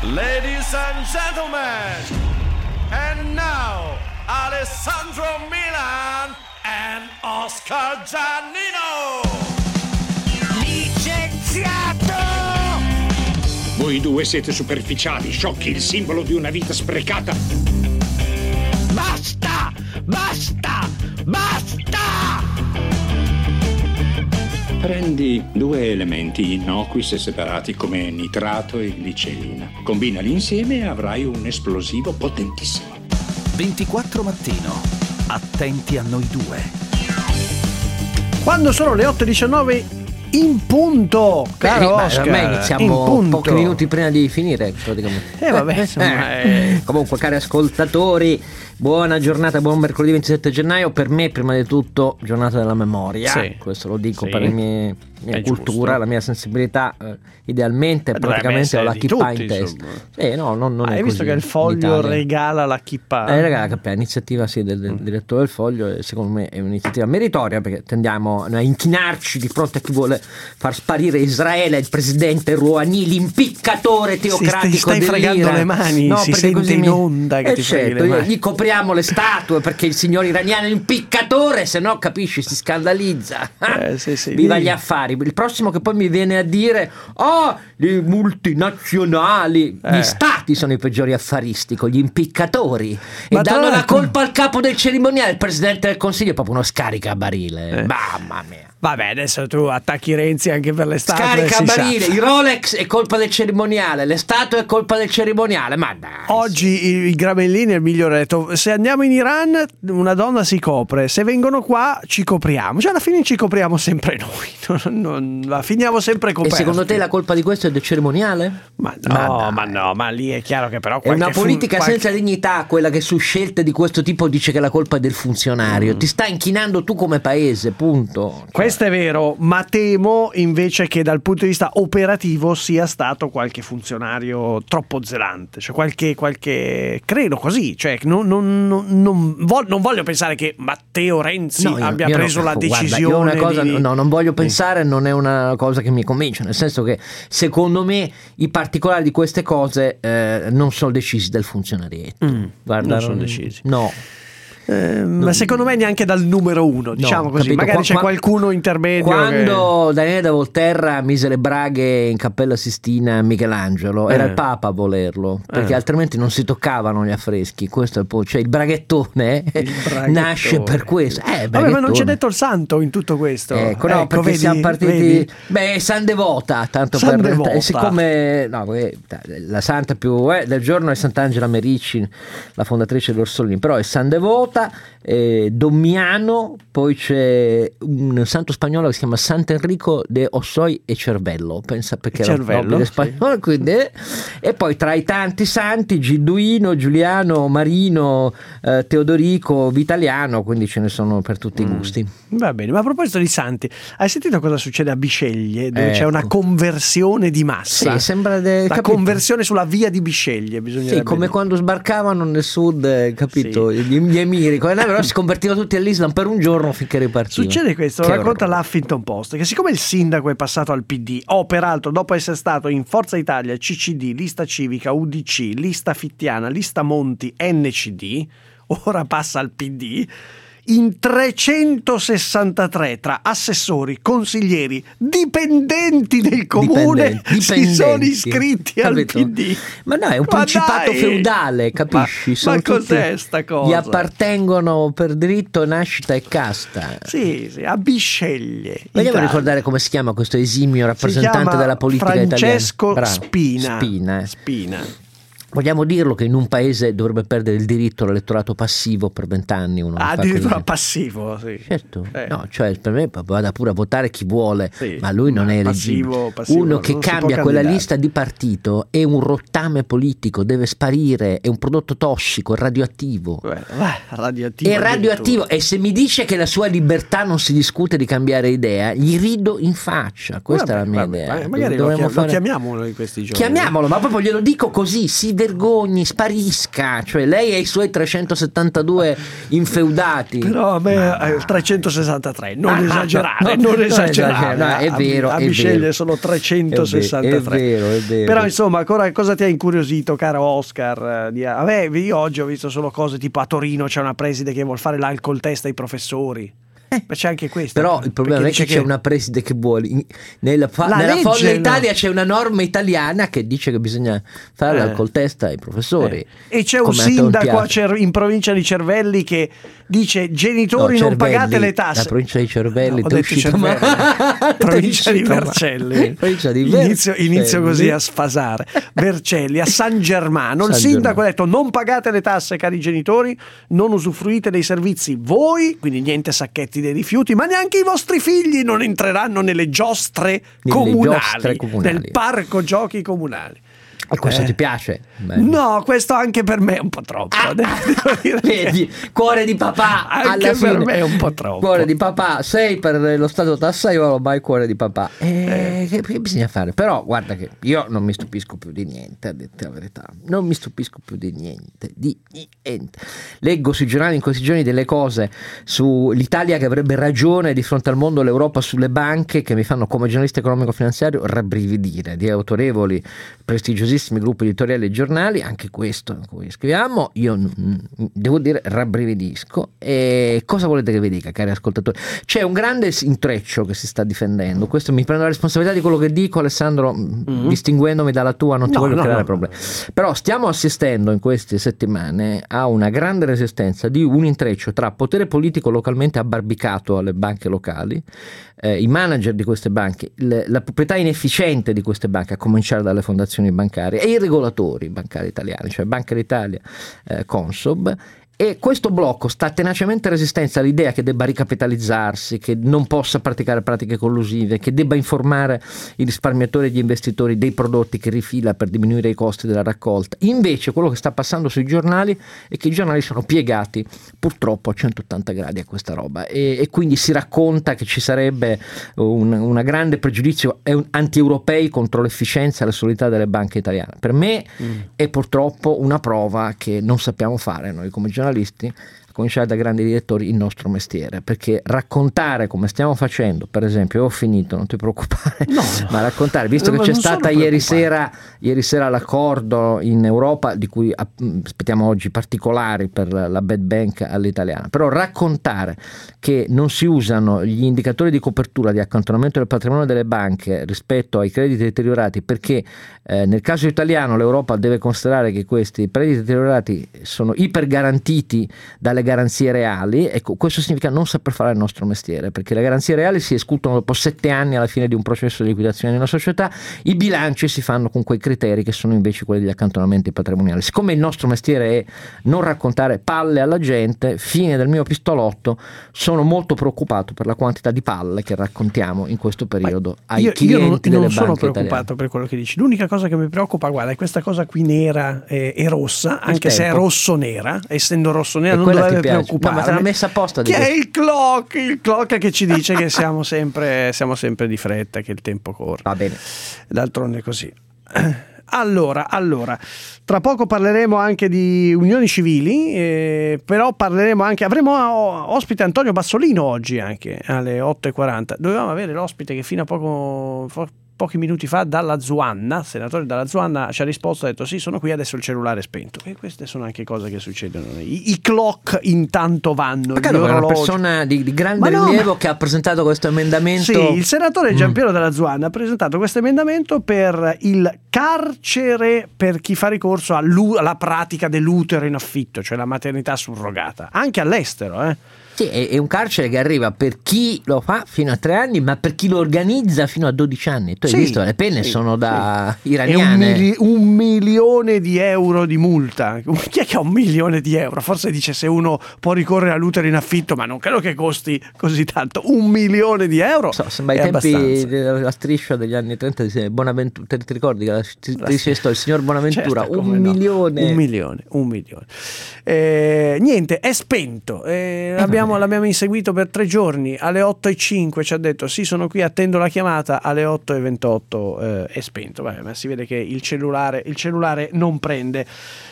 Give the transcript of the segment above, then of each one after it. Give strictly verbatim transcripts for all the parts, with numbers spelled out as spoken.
Ladies and gentlemen, and now Alessandro Milan and Oscar Giannino. Licenziato! Voi due siete superficiali, sciocchi, il simbolo di una vita sprecata. Basta! Basta! Basta! Prendi due elementi innocui se separati come nitrato e glicerina. Combinali insieme e avrai un esplosivo potentissimo. ventiquattro Mattino. Attenti a noi due. Quando sono le otto e diciannove in punto, caro Beh, Oscar, ormai iniziamo in pochi minuti prima di finire praticamente. Eh vabbè, insomma, eh. Comunque, cari ascoltatori, buona giornata, buon mercoledì ventisette gennaio. Per me, prima di tutto, giornata della memoria. Sì. Questo lo dico sì. per la mia, mia cultura, giusto. La mia sensibilità. Eh, idealmente, Beh, praticamente ho la kippa in testa. Eh, no, non, non ah, è hai così visto che il Foglio regala la kippa? Eh, regala la kippa, è un'iniziativa sì, del, del mm. direttore del Foglio, e secondo me è un'iniziativa meritoria, perché tendiamo a inchinarci di fronte a chi vuole far sparire Israele, il presidente Rouhani, l'impiccatore teocratico. Ti stai fregando le mani, no, si sente in onda che eh ti certo, freghi le mani. Gli copriamo le statue perché il signor iraniano è l'impiccatore, se no capisci, si scandalizza. Eh, sì, sì, Viva lì. gli affari. Il prossimo che poi mi viene a dire oh, le multinazionali, eh. gli stati sono i peggiori affaristi con gli impiccatori. Ma e danno la colpa al capo del cerimoniale, il presidente del consiglio è proprio uno scaricabarile. eh. Mamma mia. Vabbè, adesso tu attacchi Renzi anche per le statue. Scaricabarile, i Rolex è colpa del cerimoniale, le statue è colpa del cerimoniale, ma dai. Oggi il Gramellini è il migliore, ha detto: se andiamo in Iran una donna si copre, se vengono qua ci copriamo, cioè alla fine ci copriamo sempre noi, non, non, finiamo sempre coperti. E secondo te la colpa di questo è del cerimoniale? Ma no, ma, ma no, ma lì è chiaro che però è una politica fun- qualche... senza dignità quella che su scelte di questo tipo dice che la colpa è del funzionario. Mm. Ti sta inchinando tu come paese, punto. Questo è vero, ma temo invece che dal punto di vista operativo sia stato qualche funzionario troppo zelante, cioè qualche, qualche credo così, cioè non, non, non, non, voglio, non voglio pensare che Matteo Renzi no, io, io abbia preso no, la guarda, decisione io una cosa, di... no, non voglio pensare, non è una cosa che mi convince, nel senso che secondo me i particolari di queste cose eh, non sono decisi dal funzionariato. Mm, guarda, non sono decisi. No. Eh, ma secondo me neanche dal numero uno, diciamo no, così, capito? Magari Qua, c'è qualcuno intermedio. Quando che... Daniele da Volterra mise le braghe in Cappella Sistina a Michelangelo, eh. era il Papa a volerlo, perché eh. altrimenti non si toccavano gli affreschi. Questo è il punto, cioè il braghettone, il braghettone. nasce per questo. Eh, Vabbè, ma non c'è detto il santo in tutto questo. Ecco, no, ecco, perché vedi, siamo partiti. Vedi? Beh, San Devota, tanto San per Devota. siccome no, la santa più eh, del giorno è Sant'Angela Merici, la fondatrice dell'Orsolini, però è San Devota. Eh, Dommiano, poi c'è un santo spagnolo che si chiama Sant'Enrico de Ossoy e Cervello, pensa perché Cervello, era spagnolo, sì. Quindi, eh, e poi tra i tanti santi Giduino, Giuliano, Marino, eh, Teodorico, Vitaliano, quindi ce ne sono per tutti mm. i gusti. Va bene, ma a proposito di santi, hai sentito cosa succede a Bisceglie dove ecco. c'è una conversione di massa? Sì, sembra de, la capito? conversione sulla via di Bisceglie, sì, come dire. Quando sbarcavano nel sud, capito? Sì. Gli, gli emiri, però si convertivano tutti all'Islam per un giorno finché ripartivano. Succede questo, lo racconta l'Huffington Post, che siccome il sindaco è passato al P D, o peraltro dopo essere stato in Forza Italia, C C D, Lista Civica, U D C, Lista Fittiana, Lista Monti, N C D, ora passa al P D, in trecentosessantatré tra assessori, consiglieri, dipendenti del comune dipendenti, dipendenti. si sono iscritti capito? Al P D. Ma no, è un ma principato dai. feudale, capisci? Ma, sono ma cos'è sta cosa? Gli appartengono per diritto, nascita e casta. Sì, sì, a Bisceglie. Vogliamo ricordare come si chiama questo esimio rappresentante della politica Francesco italiana? Francesco Spina. Spina. Eh. Spina. Vogliamo dirlo che in un paese dovrebbe perdere il diritto all'elettorato passivo per vent'anni. Uno ah, addirittura passivo, sì. Certo, eh. no, cioè per me vada pure a votare chi vuole, sì, ma lui non ma è eleggibile. Uno che cambia quella lista di partito è un rottame politico, deve sparire, è un prodotto tossico, è radioattivo. Beh, radioattivo è radioattivo e se mi dice che la sua libertà non si discute di cambiare idea, gli rido in faccia. Questa vabbè, è la mia vabbè, idea. Magari lo, chiam- fare... lo chiamiamolo in questi giorni. Chiamiamolo, ma proprio glielo dico così, si vergogni, sparisca, cioè lei e i suoi trecentosettantadue infeudati. Però a me è il trecentosessantatré, non Ah, esagerare, no, non non esagerare. esagerare, no, è vero, A è Bisceglie vero. sono trecentosessantatré. È vero, è vero. Però insomma, ancora cosa ti ha incuriosito, caro Oscar? Di- A me, io oggi ho visto solo cose tipo a Torino c'è una preside che vuol fare l'alcol test ai professori. Eh, Ma c'è anche questo. Però il problema non è perché che dice c'è una preside che vuole. In- Nella, fa- La nella legge, folla no. Italia c'è una norma italiana che dice che bisogna fare Eh. l'alcol test ai professori. Eh. E c'è un come a te non sindaco a piace. Cer- in provincia di Cervelli che dice genitori No, non Cervelli, pagate le tasse. la provincia di Cervelli, No, ho t'è detto uscito Cervelli. male. Provincia di T'è uscito male. Vercelli. Provincia di inizio, Vercelli. inizio così a sfasare. Vercelli, a San Germano, il San sindaco Germano. ha detto non pagate le tasse cari genitori, non usufruite dei servizi voi, quindi niente sacchetti dei rifiuti, ma neanche i vostri figli non entreranno nelle giostre Nelle comunali, giostre comunali. nel parco giochi comunali. E questo Eh. ti piace? Beh. No, questo anche per me è un po' troppo. devo dire che- Vedi, cuore di papà Anche alla per fine. me è un po' troppo. Cuore di papà, sei per lo stato tassaiolo, ma il cuore di papà. Eh, Che, che bisogna fare? Però guarda che io non mi stupisco più di niente, a dirti la verità. Non mi stupisco più di niente, di niente. Leggo sui giornali in questi giorni delle cose sull'Italia che avrebbe ragione di fronte al mondo, l'Europa sulle banche, che mi fanno come giornalista economico-finanziario rabbrividire, di autorevoli, prestigiosissimi gruppi editoriali e giornali, anche questo in cui scriviamo, io mm, devo dire rabbrividisco. E cosa volete che vi dica, cari ascoltatori? C'è un grande intreccio che si sta difendendo, questo mi prendo la responsabilità di quello che dico, Alessandro, mm-hmm. distinguendomi dalla tua non ti No, voglio no, creare no. problemi, però stiamo assistendo in queste settimane a una grande resistenza di un intreccio tra potere politico localmente abbarbicato alle banche locali, eh, i manager di queste banche, le, la proprietà inefficiente di queste banche, a cominciare dalle fondazioni bancarie, e i regolatori bancari italiani, cioè Banca d'Italia, eh, Consob. E questo blocco sta tenacemente resistenza all'idea che debba ricapitalizzarsi, che non possa praticare pratiche collusive, che debba informare i risparmiatori e gli investitori dei prodotti che rifila per diminuire i costi della raccolta. Invece quello che sta passando sui giornali è che i giornali sono piegati purtroppo a centottanta gradi a questa roba, e, e quindi si racconta che ci sarebbe un una grande pregiudizio anti-europei contro l'efficienza e la solidità delle banche italiane. Per me mm. è purtroppo una prova che non sappiamo fare noi come giornalisti, a cominciare da grandi direttori, il nostro mestiere, perché raccontare come stiamo facendo, per esempio, ho finito, non ti preoccupare, No, ma raccontare, visto no, che c'è non sono stata ieri preoccupato. sera ieri sera l'accordo in Europa, di cui aspettiamo oggi particolari per la bad bank all'italiana, però raccontare che non si usano gli indicatori di copertura di accantonamento del patrimonio delle banche rispetto ai crediti deteriorati, perché eh, nel caso italiano l'Europa deve considerare che questi crediti deteriorati sono ipergarantiti dalle garanzie reali. Ecco, questo significa non saper fare il nostro mestiere, perché le garanzie reali si escludono dopo sette anni alla fine di un processo di liquidazione di una società, i bilanci si fanno con quei criteri che sono invece quelli degli accantonamenti patrimoniali. Siccome il nostro mestiere è non raccontare palle alla gente, fine del mio pistolotto, sono molto preoccupato per la quantità di palle che raccontiamo in questo periodo ai io, clienti io non, delle non sono banche preoccupato italiane. per quello che dici. L'unica cosa che mi preoccupa, guarda, è questa cosa qui nera e, e rossa, anche se è tempo. rosso-nera, essendo rosso-nera E non quella ti dovrebbe piace? preoccuparmi. No, ma te l'ha messa apposta di che è questo. il clock, il clock che ci dice che siamo sempre, siamo sempre di fretta, che il tempo corre. Va bene. D'altronde è così. Allora, allora, tra poco parleremo anche di unioni civili, eh, però parleremo anche, avremo ospite Antonio Bassolino oggi anche alle otto e quaranta. Dovevamo avere l'ospite che fino a poco, po- pochi minuti fa dalla Zuanna, senatore dalla Zuanna, ci ha risposto, ha detto sì, sono qui, adesso il cellulare è spento. E queste sono anche cose che succedono. I, i clock intanto vanno. Peccato gli che è una orologi. persona di, di grande Ma no, rilievo ma- che ha presentato questo emendamento. Sì, il senatore Giampiero Dalla Zuanna ha presentato questo emendamento per il carcere per chi fa ricorso all'u- alla pratica dell'utero in affitto, cioè la maternità surrogata, anche all'estero, eh. Sì, è, è un carcere che arriva per chi lo fa fino a tre anni, ma per chi lo organizza fino a dodici anni. Tu hai Sì, visto, le penne sì, sono da sì. È un, iraniane. mili- un milione di euro di multa. Chi è che ha un milione di euro? Forse dice se uno può ricorrere all'utero in affitto, ma non credo che costi così tanto. Un milione di euro? So, sembra i è tempi abbastanza. della striscia degli anni trenta di Bonaventura. Te, ti ricordi che la, ti, ti dice sto, il signor Bonaventura? Certo, un come no. milione. Un milione, un milione. Eh, niente, è spento. Eh, Eh, abbiamo l'abbiamo, l'abbiamo inseguito per tre giorni, alle otto e cinque ci ha detto sì sono qui, attendo la chiamata, alle otto e ventotto eh, è spento. Vabbè, ma si vede che il cellulare, il cellulare non prende.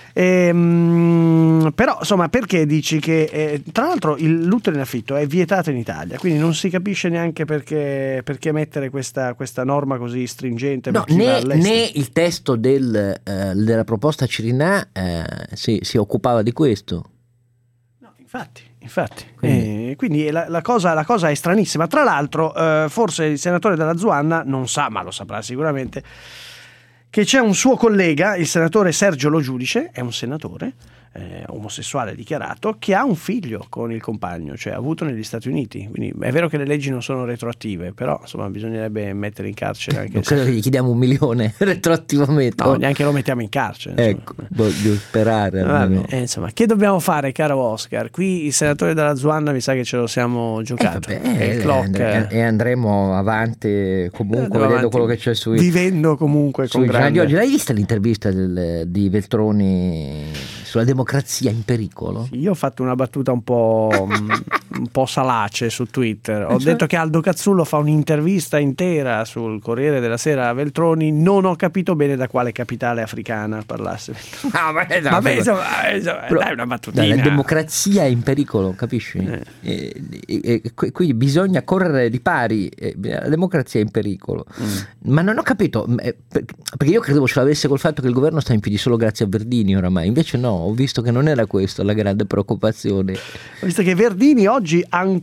Ehm, però insomma, perché dici che eh, tra l'altro il l'utero in affitto è vietato in Italia, quindi non si capisce neanche perché, perché mettere questa, questa norma così stringente per No, chi va né, all'estero. né il testo del, eh, della proposta Cirinà eh, si, si occupava di questo. No, infatti, infatti. Quindi, Eh, quindi la, la, cosa, la cosa è stranissima. Tra l'altro, eh, forse il senatore Dalla Zuanna non sa, ma lo saprà sicuramente, che c'è un suo collega, il senatore Sergio Lo Giudice, è un senatore eh, omosessuale dichiarato, che ha un figlio con il compagno, cioè ha avuto negli Stati Uniti. Quindi è vero che le leggi non sono retroattive, però insomma bisognerebbe mettere in carcere anche non se... credo che gli chiediamo un milione retroattivamente. No, neanche lo mettiamo in carcere. Insomma. Ecco, voglio sperare. Vabbè, eh, insomma, che dobbiamo fare, caro Oscar? Qui il senatore Dalla Zuanna mi sa che ce lo siamo giocato. Eh, vabbè, E il eh, clock, andre- e andremo avanti comunque Andiamo vedendo avanti, quello che c'è sui vivendo comunque sui con giornali di grande... oggi. L'hai vista l'intervista del- di Veltroni sulla democrazia in pericolo? Io ho fatto una battuta un po', un po' salace su Twitter. Ho detto che Aldo Cazzullo fa un'intervista intera sul Corriere della Sera a Veltroni. Non ho capito bene da quale capitale africana parlasse. No, ma no, Vabbè, però- insomma, insomma, però- dai, una battutina. dai, la democrazia è in pericolo, capisci? Eh. E, e- e qui- quindi bisogna correre di pari, eh, la democrazia è in pericolo. Mm. Ma non ho capito, eh, per- perché io credevo ce l'avesse col fatto che il governo sta in piedi solo grazie a Verdini oramai, invece no, ho visto che non era questa la grande preoccupazione. Ho visto che Verdini oggi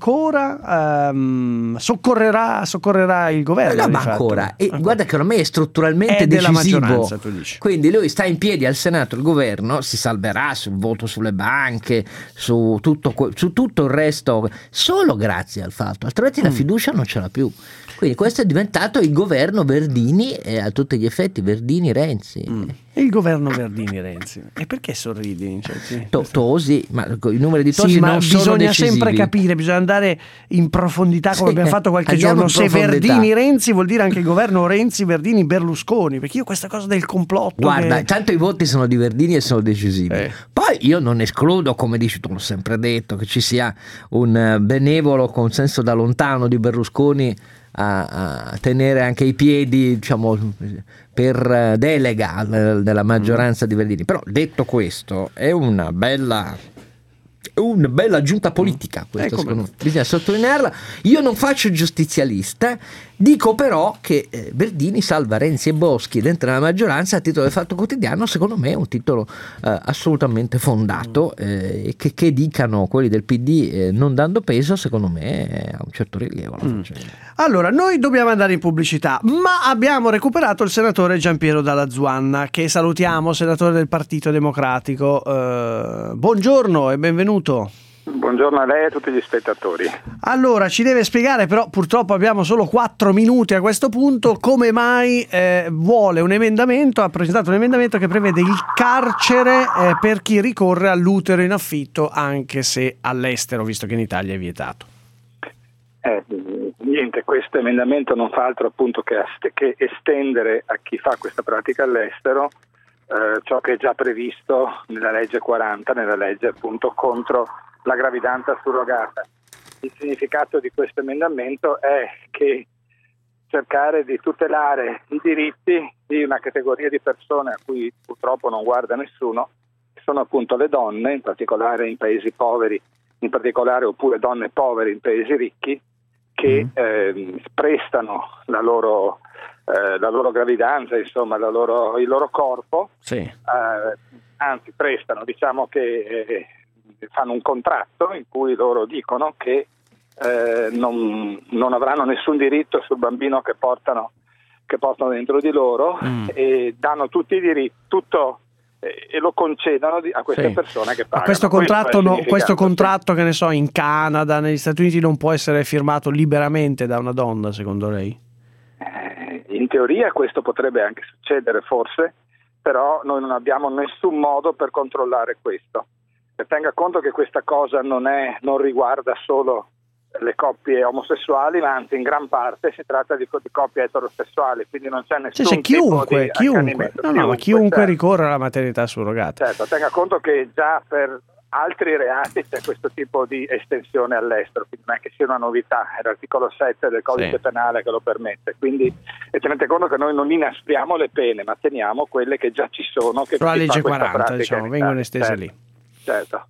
ancora ehm, soccorrerà, soccorrerà il governo. No, di ma fatto. ancora, e Ancora. guarda che ormai è strutturalmente È della decisivo. maggioranza, tu dici. Quindi lui sta in piedi al Senato, il governo si salverà sul voto sulle banche, su tutto, que- su tutto il resto, solo grazie al fatto, altrimenti Mm. la fiducia non ce l'ha più. Quindi questo è diventato il governo Verdini e a tutti gli effetti Verdini-Renzi. Mm. Il governo Verdini-Renzi. E perché sorridi? Cioè, sì. To- Tosi, ma i numeri di Tosi Sì, ma non sono bisogna decisivi. sempre capire, bisogna andare in profondità come Sì, abbiamo fatto qualche andiamo giorno. in Se profondità. Verdini-Renzi vuol dire anche il governo Renzi-Verdini-Berlusconi, perché io questa cosa del complotto Guarda, che... tanto i voti sono di Verdini e sono decisivi. Eh. Poi io non escludo, come dici tu, l'ho sempre detto, che ci sia un eh, benevolo consenso da lontano di Berlusconi a, a tenere anche i piedi, diciamo, per eh, delega eh, della maggioranza di Verdini. Però detto questo, è una bella una bella giunta politica questa, Eh, come secondo me. Bisogna sottolinearla. Io non faccio il giustizialista, dico però che eh, Verdini salva Renzi e Boschi dentro la maggioranza a titolo del Fatto Quotidiano. Secondo me è un titolo eh, assolutamente fondato, eh, che, che dicano quelli del P D eh, non dando peso, secondo me ha un certo rilievo la faccenda. Allora, noi dobbiamo andare in pubblicità, ma abbiamo recuperato il senatore Giampiero Dalla Zuanna, che salutiamo, senatore del Partito Democratico. Eh, buongiorno e benvenuto. Buongiorno a lei e a tutti gli spettatori. Allora, ci deve spiegare, però purtroppo abbiamo solo quattro minuti a questo punto, come mai eh, vuole un emendamento, ha presentato un emendamento che prevede il carcere eh, per chi ricorre all'utero in affitto anche se all'estero, visto che in Italia è vietato. Eh, niente, questo emendamento non fa altro appunto che, che estendere a chi fa questa pratica all'estero eh, ciò che è già previsto nella legge quaranta, nella legge appunto contro la gravidanza surrogata. Il significato di questo emendamento è che cercare di tutelare i diritti di una categoria di persone a cui purtroppo non guarda nessuno, che sono appunto le donne, in particolare in paesi poveri, in particolare oppure donne povere in paesi ricchi, che eh, prestano la loro, eh, la loro gravidanza, insomma la loro, il loro corpo, Sì. eh, anzi prestano, diciamo che eh, fanno un contratto in cui loro dicono che eh, non, non avranno nessun diritto sul bambino che portano, che portano dentro di loro, Mm. e danno tutti i diritti, tutto, eh, e lo concedono di, a queste Sì. persone che Ma pagano. questo contratto, è il no, significato, questo sì. contratto che ne so, in Canada, negli Stati Uniti non può essere firmato liberamente da una donna, secondo lei? Eh, in teoria questo potrebbe anche succedere forse, però noi non abbiamo nessun modo per controllare questo. E tenga conto che questa cosa non, è, non riguarda solo le coppie omosessuali, ma anzi in gran parte si tratta di, di coppie eterosessuali, quindi non c'è nessun Sì, sì, tipo chiunque, di chiunque, accanimento. no, no, ma chiunque certo. ricorre alla maternità surrogata. Certo, tenga conto che già per altri reati c'è questo tipo di estensione all'estero, quindi non è che sia una novità, è l'articolo sette del codice sì. penale che lo permette, quindi e tenete conto che noi non inaspriamo le pene, ma teniamo quelle che già ci sono, che la legge quaranta, diciamo, in vengono estese certo, lì. Certo.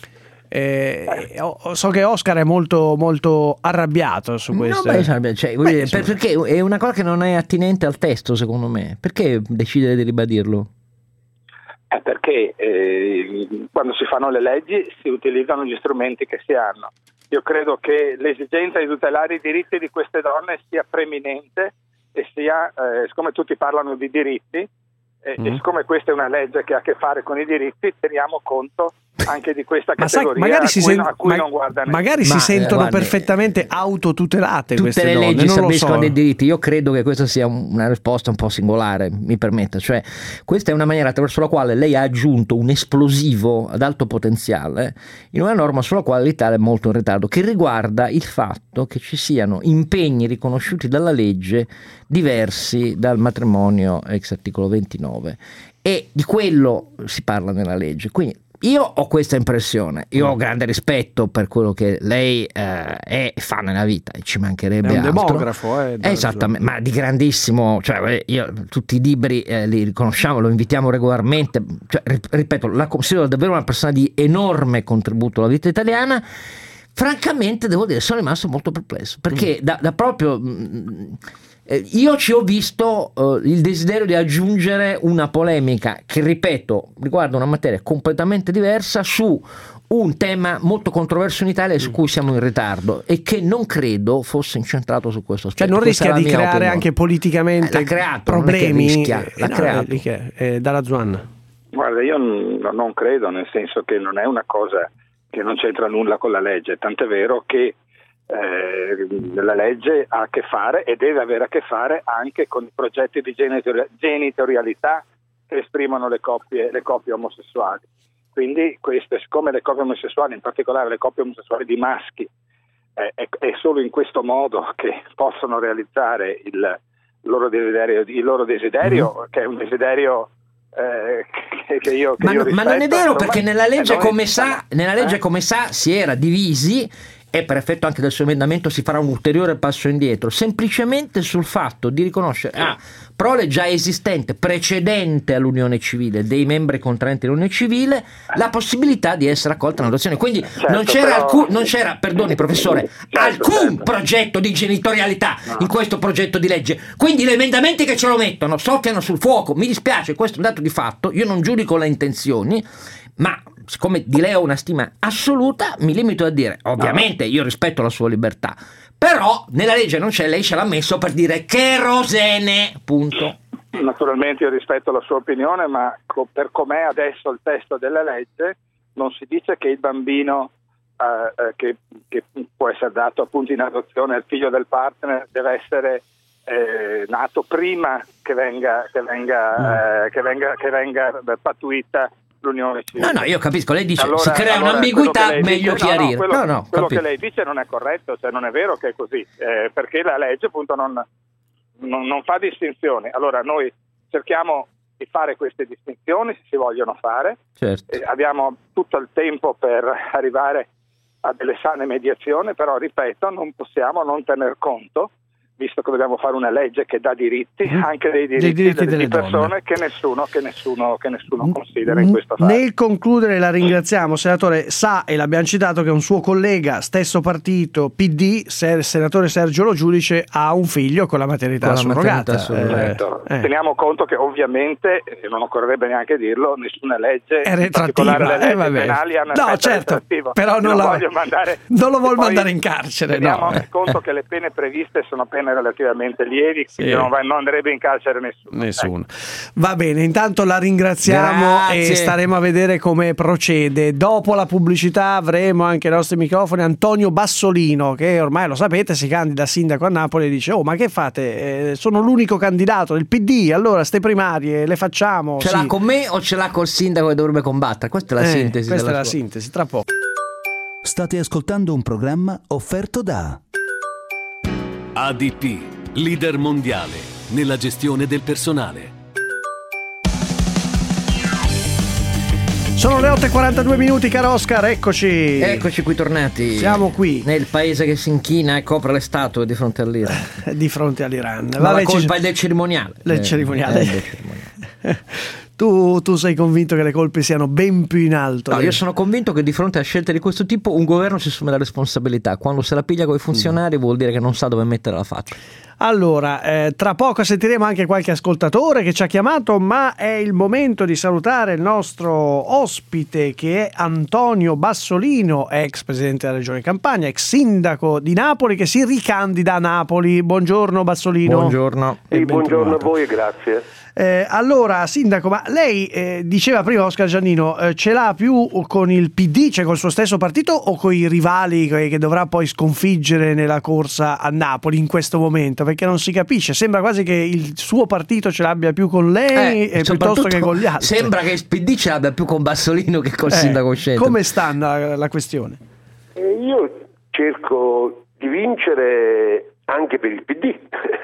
Eh, eh. So che Oscar è molto molto arrabbiato su questo. No, beh, cioè, beh, perché è una cosa che non è attinente al testo, secondo me. Perché decidere di ribadirlo? È perché eh, quando si fanno le leggi si utilizzano gli strumenti che si hanno. Io credo che l'esigenza di tutelare i diritti di queste donne sia preminente e sia, eh, siccome tutti parlano di diritti, eh, mm. e siccome questa è una legge che ha a che fare con i diritti, teniamo conto anche di questa ma categoria, sai, magari a si cui, sen- a cui ma- non guarda magari ma, si sentono eh, guardi, perfettamente autotutelate tutte queste le donne, leggi non lo stabiliscono so. dei diritti. Io credo che questa sia una risposta un po' singolare, mi permetta, cioè questa è una maniera attraverso la quale lei ha aggiunto un esplosivo ad alto potenziale in una norma sulla quale l'Italia è molto in ritardo, che riguarda il fatto che ci siano impegni riconosciuti dalla legge diversi dal matrimonio ex articolo ventinove, e di quello si parla nella legge. Quindi io ho questa impressione, io ho grande rispetto per quello che lei eh, è e fa nella vita, e ci mancherebbe è un altro. demografo, eh, esattamente, ma di grandissimo, cioè io tutti i libri eh, li riconosciamo, lo invitiamo regolarmente, cioè, ripeto, la considero davvero una persona di enorme contributo alla vita italiana. Francamente devo dire, sono rimasto molto perplesso, perché mm. da, da proprio mh, io ci ho visto uh, il desiderio di aggiungere una polemica che, ripeto, riguarda una materia completamente diversa su un tema molto controverso in Italia e su cui siamo in ritardo, e che non credo fosse incentrato su questo aspetto. Cioè non Questa rischia di è la mia creare opinione. anche politicamente l'ha creato, problemi? Rischia, l'ha Eh, no, creato. eh, che, eh, dalla Zuanna. Guarda, io n- non credo, nel senso che non è una cosa che non c'entra nulla con la legge, tant'è vero che eh, la legge ha a che fare e deve avere a che fare anche con i progetti di genitori- genitorialità che esprimono le coppie, le coppie omosessuali. Quindi queste, siccome le coppie omosessuali, in particolare le coppie omosessuali di maschi, eh, è, è solo in questo modo che possono realizzare il loro desiderio, il loro desiderio mm. che è un desiderio eh, che io, che ma, io no, rispetto, ma non è vero, insomma, perché nella legge, noi, come sa, nella legge eh? come sa si era divisi, e per effetto anche del suo emendamento si farà un ulteriore passo indietro, semplicemente sul fatto di riconoscere ah, prole già esistente, precedente all'unione civile, dei membri contraenti all'unione civile, la possibilità di essere accolta nell'adozione. Quindi certo, non c'era però... alcun, non c'era, perdoni professore, certo, alcun certo. progetto di genitorialità no. in questo progetto di legge. Quindi gli emendamenti che ce lo mettono soffiano sul fuoco. Mi dispiace, questo è un dato di fatto, io non giudico le intenzioni, ma siccome di lei ho una stima assoluta, mi limito a dire, ovviamente io rispetto la sua libertà, però nella legge non c'è, lei ce l'ha messo per dire che rosene, punto. Naturalmente io rispetto la sua opinione, ma co- per com'è adesso il testo della legge non si dice che il bambino eh, eh, che, che può essere dato appunto in adozione al figlio del partner deve essere eh, nato prima che venga che venga, eh, che venga, che venga patuita l'unione civile. No, no, io capisco, lei dice allora, si crea allora, un'ambiguità, quello che lei meglio dice, chiarire. No, no, quello, no, no, quello che lei dice non è corretto, cioè non è vero che è così, eh, perché la legge appunto non, non, non fa distinzioni. Allora noi cerchiamo di fare queste distinzioni, se si vogliono fare, certo. eh, abbiamo tutto il tempo per arrivare a delle sane mediazioni, però ripeto, non possiamo non tener conto, visto che dobbiamo fare una legge che dà diritti, anche dei diritti, dei diritti delle delle persone donne. che nessuno, che nessuno, che nessuno considera in questo fatto. Nel concludere la ringraziamo, senatore. Sa, e l'abbiamo citato, che un suo collega, stesso partito, P D, ser, senatore Sergio Lo Giudice, ha un figlio con la maternità Con la surrogata. maternità surrogata. Eh, Certo. eh. Teniamo conto che ovviamente, e non occorrerebbe neanche dirlo, nessuna legge, È in retrattiva, particolare le eh, leggi vabbè. penali, hanno No, effetto certo, retrattivo. però Io non, la- voglio mandare, non lo vuol e poi mandare in carcere. Teniamo No. conto che le pene previste sono pene relativamente lievi, Sì. quindi non, va, non andrebbe in carcere nessuno. Nessuno. Va bene, intanto la ringraziamo. Grazie. E staremo a vedere come procede. Dopo la pubblicità avremo anche ai nostri microfoni Antonio Bassolino, che ormai lo sapete si candida a sindaco a Napoli, e dice: oh, ma che fate? Eh, sono l'unico candidato del P D, allora ste primarie le facciamo. Ce Sì. l'ha con me o ce l'ha col sindaco che dovrebbe combattere? Questa è la Eh, sintesi. questa è della la sua. sintesi, tra poco. State ascoltando un programma offerto da A D P, leader mondiale nella gestione del personale. Sono le otto e quarantadue minuti, caro Oscar, eccoci. Eccoci qui tornati. Siamo qui. Nel paese che si inchina e copre le statue di fronte all'Iran. Di fronte all'Iran. Ma Vabbè, la colpa ci... è del cerimoniale. Del eh, cerimoniale. Eh, del cerimoniale. tu, tu sei convinto che le colpe siano ben più in alto? No, eh? io sono convinto che di fronte a scelte di questo tipo un governo si assume la responsabilità. Quando se la piglia con i funzionari mm. vuol dire che non sa dove mettere la faccia. Allora, eh, tra poco sentiremo anche qualche ascoltatore che ci ha chiamato, ma è il momento di salutare il nostro ospite, che è Antonio Bassolino, ex presidente della Regione Campania, ex sindaco di Napoli, che si ricandida a Napoli. Buongiorno Bassolino. Buongiorno. Sì, buongiorno a voi e grazie. Eh, allora, sindaco, ma lei eh, diceva prima, Oscar Giannino, eh, ce l'ha più con il P D, cioè col suo stesso partito, o con i rivali che, che dovrà poi sconfiggere nella corsa a Napoli in questo momento? Perché non si capisce, sembra quasi che il suo partito ce l'abbia più con lei eh, eh, piuttosto che con gli altri. Sembra che il P D ce l'abbia più con Bassolino che col eh, sindaco uscente. Come sta la, la questione? Eh, io cerco di vincere anche per il P D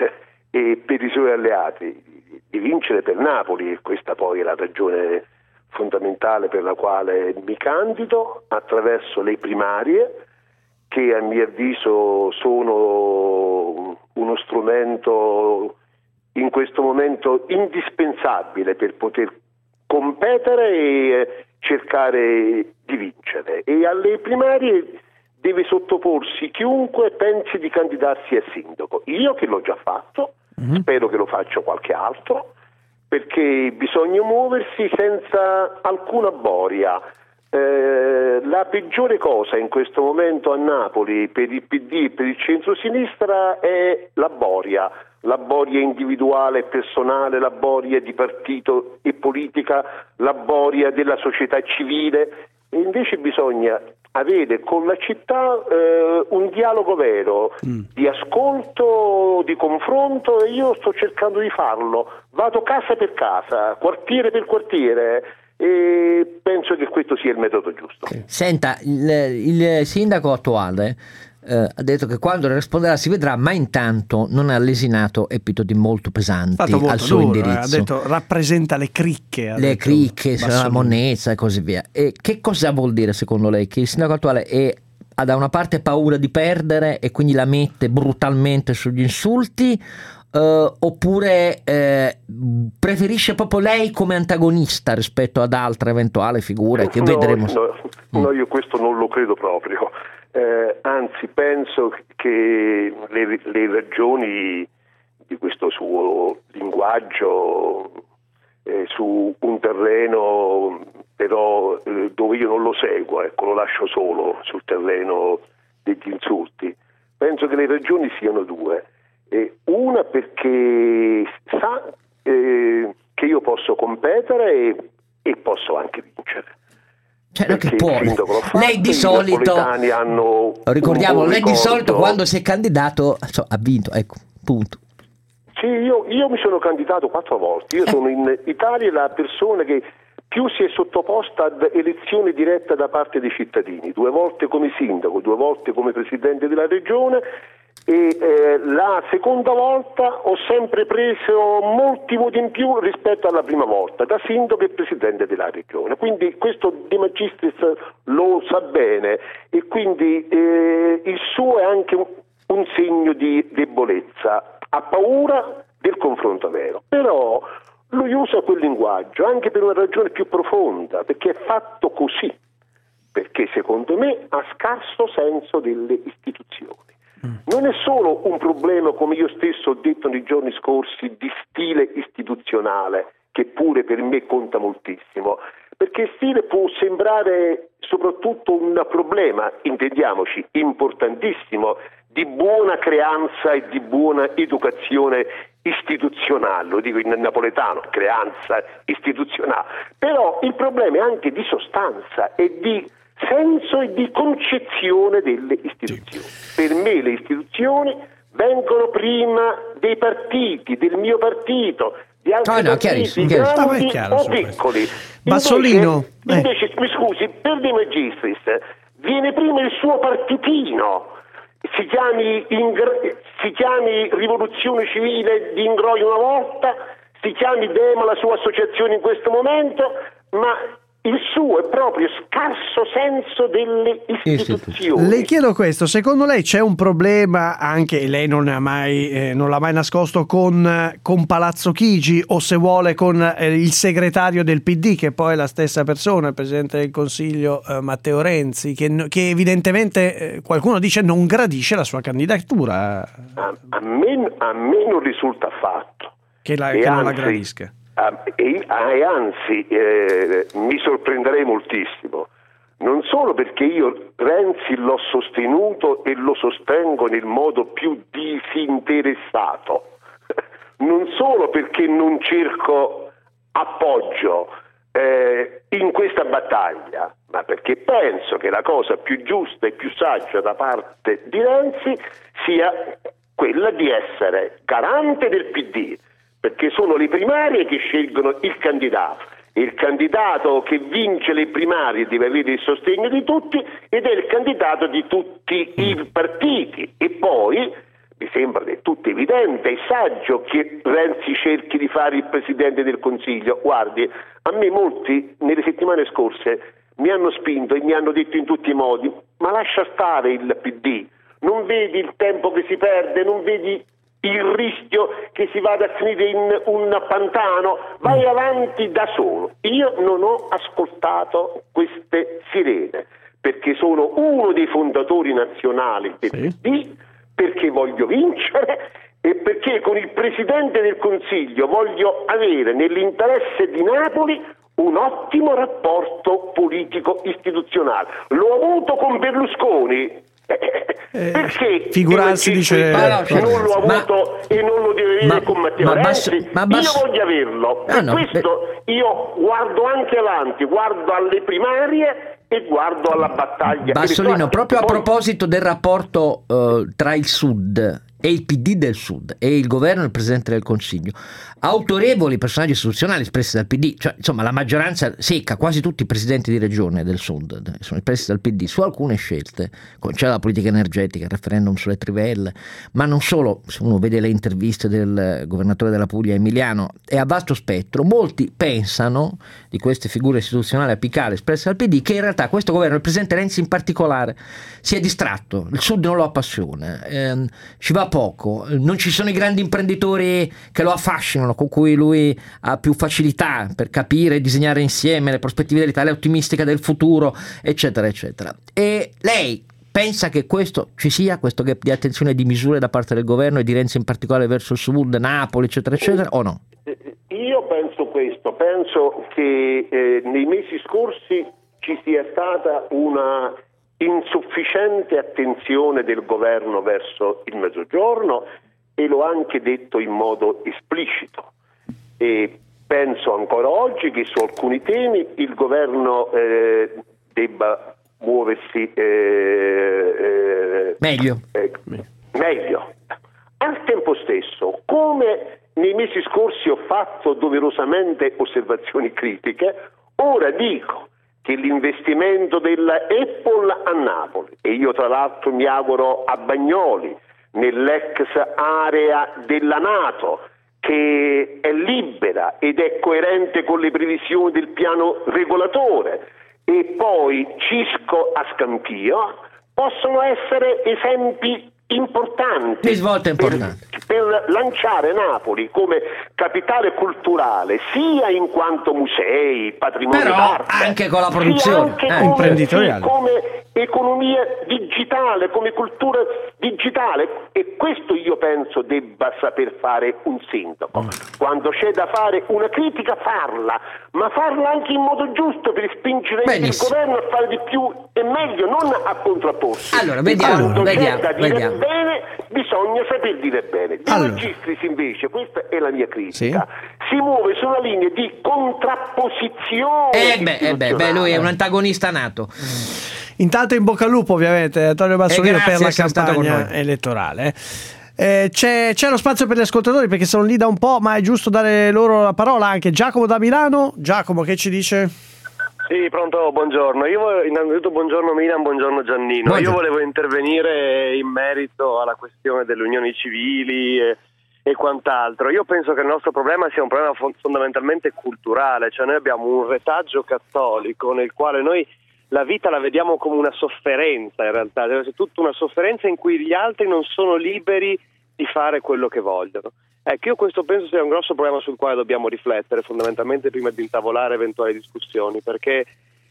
e per i suoi alleati, di vincere per Napoli, e questa poi è la ragione fondamentale per la quale mi candido, attraverso le primarie, che a mio avviso sono uno strumento in questo momento indispensabile per poter competere e cercare di vincere. E alle primarie deve sottoporsi chiunque pensi di candidarsi a sindaco. Io che l'ho già fatto, mm-hmm. spero che lo faccia qualche altro, perché bisogna muoversi senza alcuna boria. Eh, la peggiore cosa in questo momento a Napoli per il P D e per il centro-sinistra è la boria, la boria individuale e personale, la boria di partito e politica, la boria della società civile, e invece bisogna avere con la città eh, un dialogo vero, mm. di ascolto, di confronto, e io sto cercando di farlo. Vado casa per casa, quartiere per quartiere, e penso che questo sia il metodo giusto. Senta, il, il sindaco attuale eh, ha detto che quando risponderà si vedrà, ma intanto non ha lesinato epitodi molto pesanti molto al suo duro, indirizzo. Eh, ha detto rappresenta le cricche. Le cricche, la monnezza e così via. E che cosa vuol dire secondo lei? Che il sindaco attuale è, ha da una parte paura di perdere e quindi la mette brutalmente sugli insulti? Uh, oppure eh, preferisce proprio lei come antagonista rispetto ad altre eventuali figure che no, vedremo? No, no, io questo non lo credo proprio, eh, anzi penso che le, le ragioni di questo suo linguaggio eh, su un terreno però eh, dove io non lo seguo, ecco, lo lascio solo sul terreno degli insulti, penso che le ragioni siano due. Eh, una perché sa eh, che io posso competere e, e posso anche vincere. Cioè, che può. Fatto, lei di solito hanno ricordiamo, lei ricordo. di solito quando si è candidato cioè, ha vinto, ecco, punto. Sì, io, io mi sono candidato quattro volte. Io sono in Italia la persona che più si è sottoposta ad elezione diretta da parte dei cittadini, due volte come sindaco, due volte come presidente della regione. E eh, la seconda volta ho sempre preso molti voti in più rispetto alla prima volta, da sindaco e presidente della regione, quindi questo De Magistris lo sa bene, e quindi eh, il suo è anche un, un segno di debolezza, ha paura del confronto vero, però lui usa quel linguaggio anche per una ragione più profonda, perché è fatto così, perché secondo me ha scarso senso delle istituzioni. Non è solo un problema, come io stesso ho detto nei giorni scorsi, di stile istituzionale, che pure per me conta moltissimo, perché stile può sembrare soprattutto un problema, intendiamoci, importantissimo, di buona creanza e di buona educazione istituzionale, lo dico in napoletano, creanza istituzionale, però il problema è anche di sostanza e di senso e di concezione delle istituzioni. Per me le istituzioni vengono prima dei partiti, del mio partito, di altri oh, no, partiti, grandi chiaro, o piccoli. Bassolino, invece, invece mi scusi, per De Magistris viene prima il suo partitino, si chiami, Ingr- si chiami Rivoluzione Civile di Ingroio una volta, si chiami Dema la sua associazione in questo momento, ma il suo è proprio scarso senso delle istituzioni. Le chiedo questo, secondo lei c'è un problema anche, lei non ne ha mai, eh, non l'ha mai nascosto, con, con Palazzo Chigi, o se vuole con eh, il segretario del P D, che poi è la stessa persona, il Presidente del Consiglio eh, Matteo Renzi, che, che evidentemente eh, qualcuno dice non gradisce la sua candidatura? A, a, me, a me non risulta affatto. Che, la, e che anzi, non la gradisca. E, e anzi eh, mi sorprenderei moltissimo, non solo perché io Renzi l'ho sostenuto e lo sostengo nel modo più disinteressato, non solo perché non cerco appoggio eh, in questa battaglia, ma perché penso che la cosa più giusta e più saggia da parte di Renzi sia quella di essere garante del P D, perché sono le primarie che scelgono il candidato. Il candidato che vince le primarie deve avere il sostegno di tutti ed è il candidato di tutti i partiti. E poi mi sembra del tutto evidente e saggio che Renzi cerchi di fare il Presidente del Consiglio. Guardi, a me molti nelle settimane scorse mi hanno spinto e mi hanno detto in tutti i modi: ma lascia stare il P D, non vedi il tempo che si perde, non vedi il rischio che si vada a finire in un pantano, vai avanti da solo. Io non ho ascoltato queste sirene, perché sono uno dei fondatori nazionali del P D, perché voglio vincere e perché con il Presidente del Consiglio voglio avere nell'interesse di Napoli un ottimo rapporto politico istituzionale. L'ho avuto con Berlusconi. Eh, perché figurarsi dice ma no, non l'ho avuto ma, e non lo deve avere ma, con Matteo ma Renzi, basso, ma basso, io voglio averlo ah, per no, questo beh. Io guardo anche avanti, guardo alle primarie e guardo alla battaglia. Bassolino, proprio a proposito del rapporto uh, tra il Sud e il P D del Sud e il governo e il Presidente del Consiglio, autorevoli personaggi istituzionali espressi dal P D, cioè insomma la maggioranza secca, quasi tutti i presidenti di regione del Sud sono espressi dal P D su alcune scelte, c'è la politica energetica, il referendum sulle trivelle, ma non solo. Se uno vede le interviste del governatore della Puglia Emiliano, è a vasto spettro. Molti pensano di queste figure istituzionali apicali espresse dal P D che in realtà questo governo, il Presidente Renzi in particolare, si è distratto, il Sud non lo appassiona, ehm, ci va poco, non ci sono i grandi imprenditori che lo affascinano, con cui lui ha più facilità per capire e disegnare insieme le prospettive dell'Italia ottimistica del futuro, eccetera eccetera. E lei pensa che questo ci sia, questo gap di attenzione e di misure da parte del governo e di Renzi in particolare verso il Sud, Napoli eccetera eccetera, o no? Io penso questo, penso che eh, nei mesi scorsi ci sia stata una insufficiente attenzione del governo verso il Mezzogiorno e l'ho anche detto in modo esplicito, e penso ancora oggi che su alcuni temi il governo eh, debba muoversi eh, eh, meglio. Eh, meglio. Al tempo stesso, come nei mesi scorsi ho fatto doverosamente osservazioni critiche, ora dico che l'investimento della Apple a Napoli, e io tra l'altro mi auguro a Bagnoli, nell'ex area della NATO, che è libera ed è coerente con le previsioni del piano regolatore, e poi Cisco a Scampia, possono essere esempi importanti di svolta importante per, per lanciare Napoli come capitale culturale, sia in quanto musei, patrimonio però d'arte, anche con la produzione anche eh, come, imprenditoriale, come economia digitale, come cultura digitale. E questo io penso debba saper fare un sindaco. Quando c'è da fare una critica, farla, ma farla anche in modo giusto per spingere Benissimo. il governo a fare di più e meglio, non a contrapporsi. Allora, vediamo, Quando vediamo, c'è da dire vediamo. bene, bisogna saper dire bene. De Allora. Magistris invece, questa è la mia critica, Sì. si muove su una linea di contrapposizione. Eh beh, eh beh, beh, lui è un antagonista nato. Intanto in bocca al lupo ovviamente Antonio Bassolino grazie per la di essere stato con campagna noi. elettorale. Eh, c'è, c'è lo spazio per gli ascoltatori perché sono lì da un po', ma è giusto dare loro la parola. Anche Giacomo da Milano. Giacomo, che ci dice? Sì, pronto, buongiorno. Io volevo, innanzitutto buongiorno Milan, buongiorno Giannino. Buongiorno. Io volevo intervenire in merito alla questione delle unioni civili e, e quant'altro. Io penso che il nostro problema sia un problema fondamentalmente culturale, cioè noi abbiamo un retaggio cattolico nel quale noi la vita la vediamo come una sofferenza, in realtà deve essere tutta una sofferenza in cui gli altri non sono liberi di fare quello che vogliono. Ecco, io questo penso sia un grosso problema sul quale dobbiamo riflettere fondamentalmente prima di intavolare eventuali discussioni, perché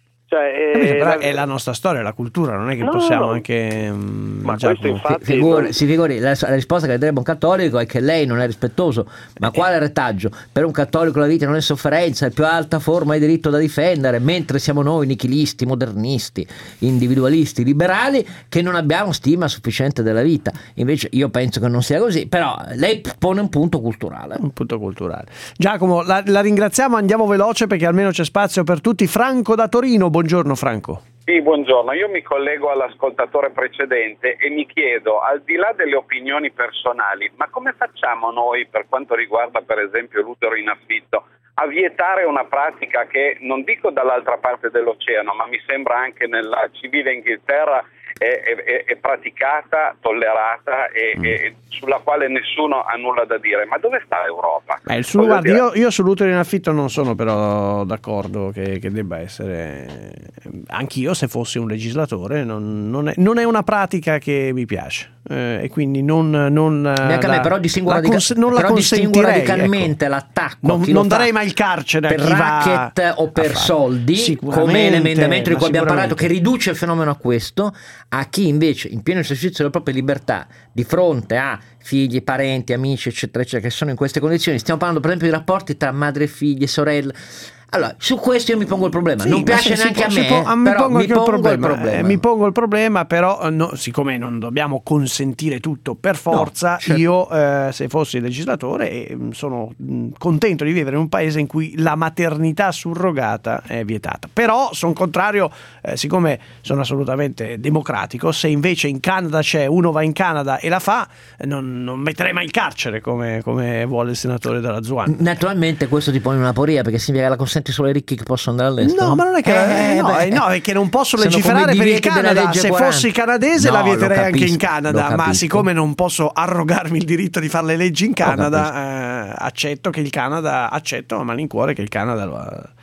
cioè, eh, eh, la, la... è la nostra storia, la cultura, non è che no, possiamo no. anche um, ma questo infatti figuri, si figuri, la, la risposta che darebbe un cattolico è che lei non è rispettoso, ma quale retaggio? Per un cattolico la vita non è sofferenza, è più alta forma di diritto da difendere, mentre siamo noi nichilisti, modernisti, individualisti, liberali che non abbiamo stima sufficiente della vita. Invece io penso che non sia così, però lei pone un punto culturale. Un punto culturale. Giacomo, la, la ringraziamo, andiamo veloce perché almeno c'è spazio per tutti. Franco da Torino, buongiorno Franco. Sì, buongiorno, io mi collego all'ascoltatore precedente e mi chiedo, al di là delle opinioni personali, ma come facciamo noi, per quanto riguarda per esempio l'utero in affitto, a vietare una pratica che, non dico dall'altra parte dell'oceano, ma mi sembra anche nella civile Inghilterra è, è, è praticata, tollerata e, mm. e sulla quale nessuno ha nulla da dire. Ma dove sta l'Europa? Eh, il suo, guardi, io, io sull'utero in affitto non sono però d'accordo che, che debba essere, anch'io se fossi un legislatore non, non, è, non è una pratica che mi piace, eh, e quindi non, non, la, la, però distingo, la, radica- cons- non però la distingo radicalmente, ecco. l'attacco non, non darei mai il carcere per a chi racket va o per soldi, come l'emendamento di cui abbiamo parlato, che riduce il fenomeno a questo, a chi invece in pieno esercizio della propria libertà di fronte a figli, parenti, amici eccetera eccetera che sono in queste condizioni. Stiamo parlando per esempio di rapporti tra madre e figlie, sorelle. Allora, su questo io mi pongo il problema. Sì, non piace neanche a me, po- po- mi però pongo, mi il, pongo problema. il problema. Eh, mi pongo il problema, però no, siccome non dobbiamo consentire tutto per forza, no, certo. io eh, se fossi legislatore eh, sono mh, contento di vivere in un paese in cui la maternità surrogata è vietata. Però sono contrario, eh, siccome sono assolutamente democratico, se invece in Canada c'è, uno va in Canada e la fa, non, non metterei mai in carcere come, come vuole il senatore Dalla Zuanna. Naturalmente questo ti pone in una poria, perché significa che la consenti solo ai ricchi che possono andare all'estero. No, ma non è che eh, eh, no, beh, no, è che non posso legiferare per il Canada. Se quaranta fossi canadese no, la vieterei capisco, anche in Canada, ma siccome non posso arrogarmi il diritto di fare le leggi in Canada, eh, accetto che il Canada accetto a malincuore che il Canada lo,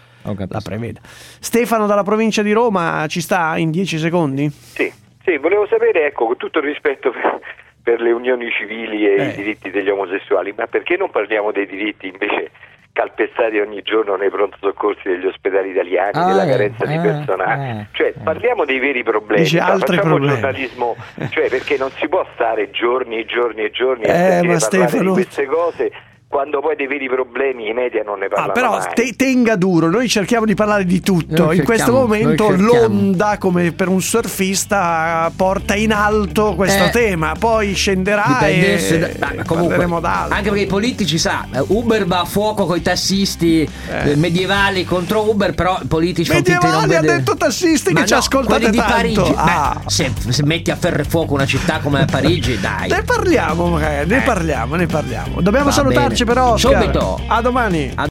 la preveda. Stefano dalla provincia di Roma, ci sta in dieci secondi? Sì, sì, volevo sapere, ecco, con tutto il rispetto per, per le unioni civili e eh. i diritti degli omosessuali, ma perché non parliamo dei diritti invece calpestati ogni giorno nei pronto soccorsi degli ospedali italiani, ah, della carenza eh, di personale, eh, cioè parliamo dei veri problemi, Dice no? altri Facciamo problemi. Giornalismo, cioè perché non si può stare giorni e giorni e giorni a eh, sentire ma parlare Stefano... di queste cose, quando poi dei veri problemi i media non ne parlano ah, però mai. Te, tenga duro, noi cerchiamo di parlare di tutto. Noi in questo momento cerchiamo. l'onda, come per un surfista, porta in alto questo eh, tema, poi scenderà e da, comunque, d'altro. Anche perché i politici, sa, Uber va a fuoco con i tassisti eh. medievali contro Uber, però i politici medievali ha detto tassisti ma che ci no, ascoltate di tanto. Parigi. Ah. Beh, se, se metti a ferro e fuoco una città come Parigi, dai. Ne parliamo, magari, ne eh. parliamo, ne parliamo. Dobbiamo Va salutarci bene. però, Oscar. Subito. A domani. A